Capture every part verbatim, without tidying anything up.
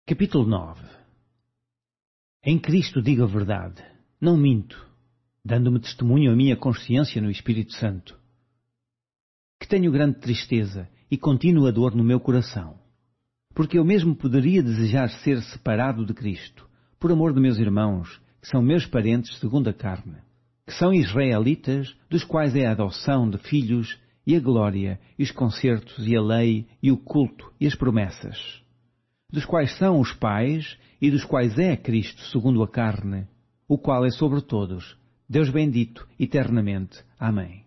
Capítulo nove. Em Cristo digo a verdade, não minto, dando-me testemunho a minha consciência no Espírito Santo, que tenho grande tristeza e contínua dor no meu coração, porque eu mesmo poderia desejar ser separado de Cristo, por amor de meus irmãos, que são meus parentes segundo a carne, que são israelitas, dos quais é a adoção de filhos, e a glória, e os concertos, e a lei, e o culto, e as promessas, dos quais são os pais, e dos quais é Cristo segundo a carne, o qual é sobre todos, Deus bendito eternamente. Amém.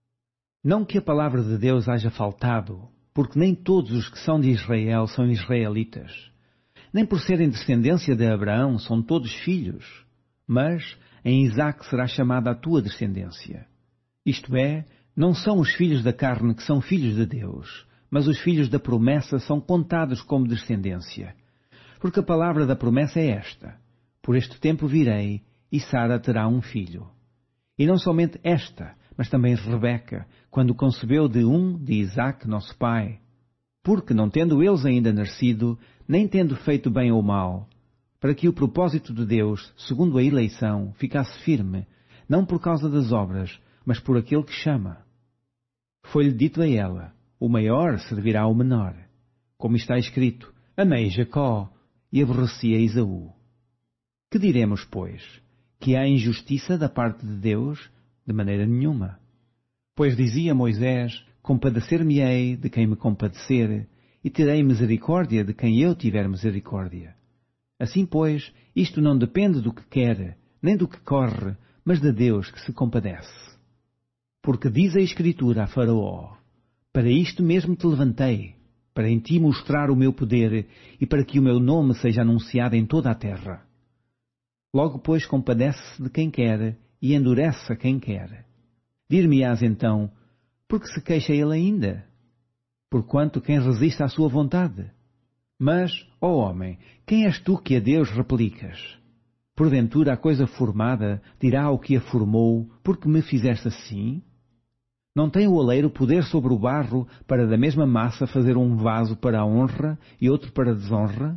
Não que a palavra de Deus haja faltado, porque nem todos os que são de Israel são israelitas, nem por serem descendência de Abraão são todos filhos, mas em Isaque será chamada a tua descendência. Isto é, não são os filhos da carne que são filhos de Deus, mas os filhos da promessa são contados como descendência. Porque a palavra da promessa é esta: por este tempo virei, e Sara terá um filho. E não somente esta, mas também Rebeca, quando concebeu de um de Isaque, nosso pai. Porque, não tendo eles ainda nascido, nem tendo feito bem ou mal, para que o propósito de Deus, segundo a eleição, ficasse firme, não por causa das obras, mas por aquele que chama. Foi-lhe dito a ela: o maior servirá ao menor. Como está escrito: amei Jacó e aborreci a Esaú. Que diremos, pois? Que há injustiça da parte de Deus? De maneira nenhuma. Pois dizia Moisés: compadecer-me-ei de quem me compadecer, e terei misericórdia de quem eu tiver misericórdia. Assim, pois, isto não depende do que quer, nem do que corre, mas de Deus que se compadece. Porque diz a Escritura a Faraó: para isto mesmo te levantei, para em ti mostrar o meu poder e para que o meu nome seja anunciado em toda a terra. Logo, pois, compadece-se de quem quer e endurece a quem quer. Dir-me-ás então: por que se queixa ele ainda? Porquanto quem resiste à sua vontade? Mas, ó homem, quem és tu que a Deus replicas? Porventura a coisa formada dirá ao que a formou: porque me fizeste assim? Não tem o oleiro poder sobre o barro para da mesma massa fazer um vaso para a honra e outro para a desonra?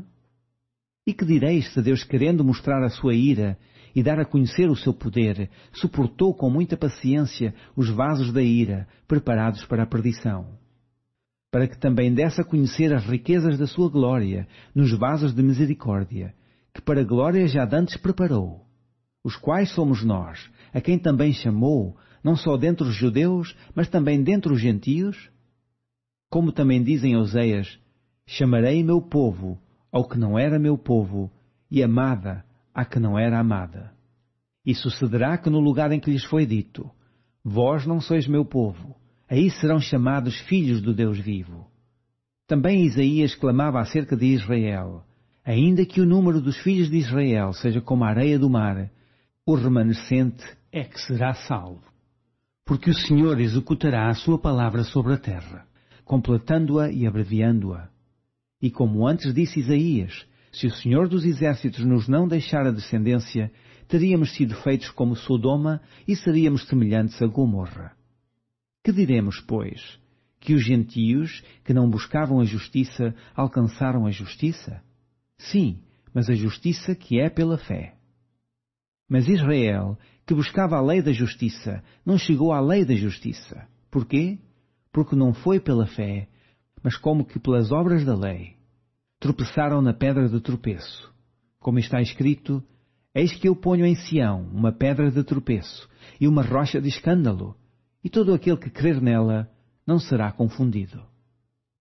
E que direis se Deus, querendo mostrar a sua ira e dar a conhecer o seu poder, suportou com muita paciência os vasos da ira, preparados para a perdição, para que também desse a conhecer as riquezas da sua glória nos vasos de misericórdia, que para glória já dantes preparou, os quais somos nós, a quem também chamou, não só dentre os judeus, mas também dentre os gentios? Como também dizem Oseias: chamarei meu povo ao que não era meu povo, e amada à que não era amada. E sucederá que no lugar em que lhes foi dito: vós não sois meu povo, aí serão chamados filhos do Deus vivo. Também Isaías clamava acerca de Israel: ainda que o número dos filhos de Israel seja como a areia do mar, o remanescente é que será salvo. Porque o Senhor executará a sua palavra sobre a terra, completando-a e abreviando-a. E como antes disse Isaías: se o Senhor dos Exércitos nos não deixar a descendência, teríamos sido feitos como Sodoma e seríamos semelhantes a Gomorra. Que diremos, pois? Que os gentios, que não buscavam a justiça, alcançaram a justiça? Sim, mas a justiça que é pela fé. Mas Israel, que buscava a lei da justiça, não chegou à lei da justiça. Porquê? Porque não foi pela fé, mas como que pelas obras da lei. Tropeçaram na pedra de tropeço. Como está escrito: eis que eu ponho em Sião uma pedra de tropeço e uma rocha de escândalo, e todo aquele que crer nela não será confundido.